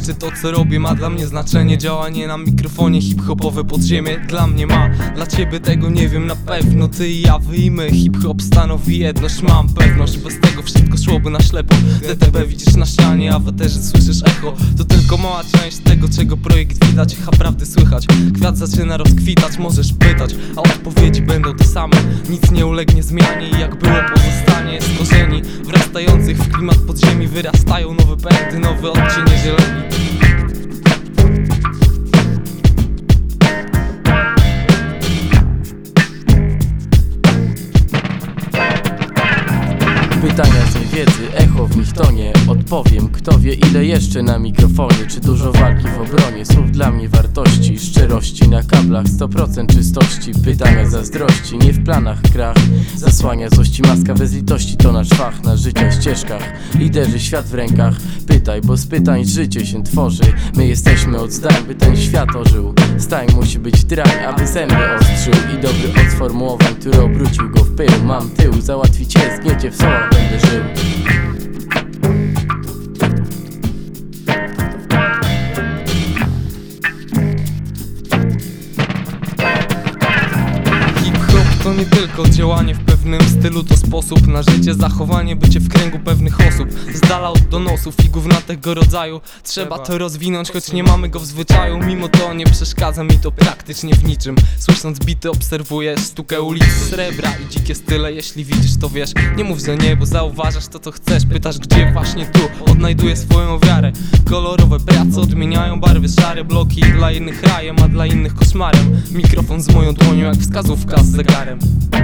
Czy to co robię ma dla mnie znaczenie? Działanie na mikrofonie, hip-hopowe podziemie dla mnie ma. Dla ciebie tego nie wiem na pewno. Ty i ja, wy i my, hip-hop stanowi jedność. Mam pewność, bez tego wszystko szłoby na ślepo. DTB widzisz na ścianie, a w eterze słyszysz echo. To tylko mała część tego, czego projekt widać, a prawdy słychać. Kwiat zaczyna rozkwitać, możesz pytać, a odpowiedzi będą te same. Nic nie ulegnie zmianie i jak było pozostanie. Z korzeni wrastających w klimat podziemi wyrastają nowe pędy, nowe odcienie zieleni. Pytania z niewiedzy, echo w nich tonie. Odpowiem, kto wie ile jeszcze na mikrofonie. Czy dużo walki w obronie, słów dla mnie wartości, szczerości na kablach, 100% czystości. Pytania zazdrości, nie w planach krach. Zasłania złości maska bezlitości, to nasz fach. Na życia ścieżkach, liderzy świat w rękach. Pytaj, bo z pytań życie się tworzy. My jesteśmy od zdań, by ten świat ożył. Stań musi być drań, aby zęby ostrzył. I dobry od sformułowań, który obrócił go w pył. Mam tył, załatwić je, zgniecie w słowach będę żył. To nie tylko działanie w pewnym stylu, to sposób na życie, zachowanie, bycie w kręgu pewnych osób. Z dala od donosów i gówna tego rodzaju. Trzeba to rozwinąć, choć nie mamy go w zwyczaju. Mimo to nie przeszkadza mi to praktycznie w niczym. Słysząc bity obserwuję sztukę ulicy, srebra i dzikie style. Jeśli widzisz to wiesz, nie mów, że nie, bo zauważasz to co chcesz. Pytasz gdzie, właśnie tu odnajduję swoją wiarę. Kolorowe prace odmieniają barwy szare. Bloki dla innych rajem, a dla innych koszmarem. Mikrofon z moją dłonią jak wskazówka z zegarem.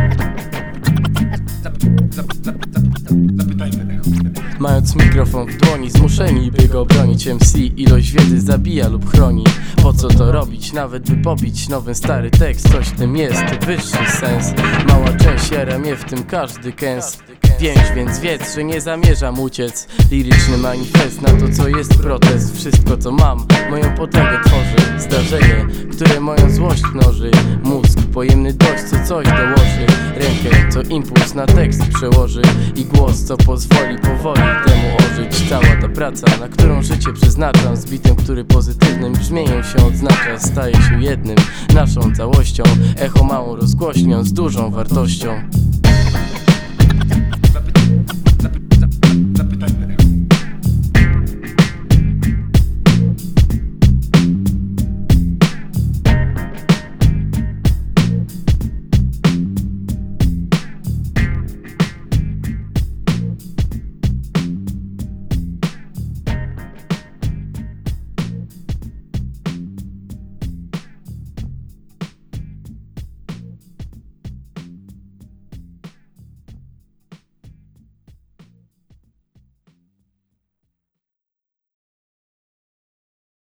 Mając mikrofon w dłoni, zmuszeni by go bronić. MC ilość wiedzy zabija lub chroni. Po co to robić, nawet by pobić nowy stary tekst? Coś w tym jest, wyższy sens. Mała część jara mnie, w tym każdy kęs. Więc wiedz, że nie zamierzam uciec. Liryczny manifest na to co jest protest. Wszystko co mam, moją potęgę tworzy. Zdarzenie, które moją złość mnoży. Mózg pojemny dość, co coś dołoży. Rękę, co impuls na tekst przełoży. I głos, co pozwoli powoli temu ożyć. Cała ta praca, na którą życie przeznaczam, z bitem, który pozytywnym brzmieniem się odznacza. Staje się jednym, naszą całością. Echo małą rozgłośnią z dużą wartością.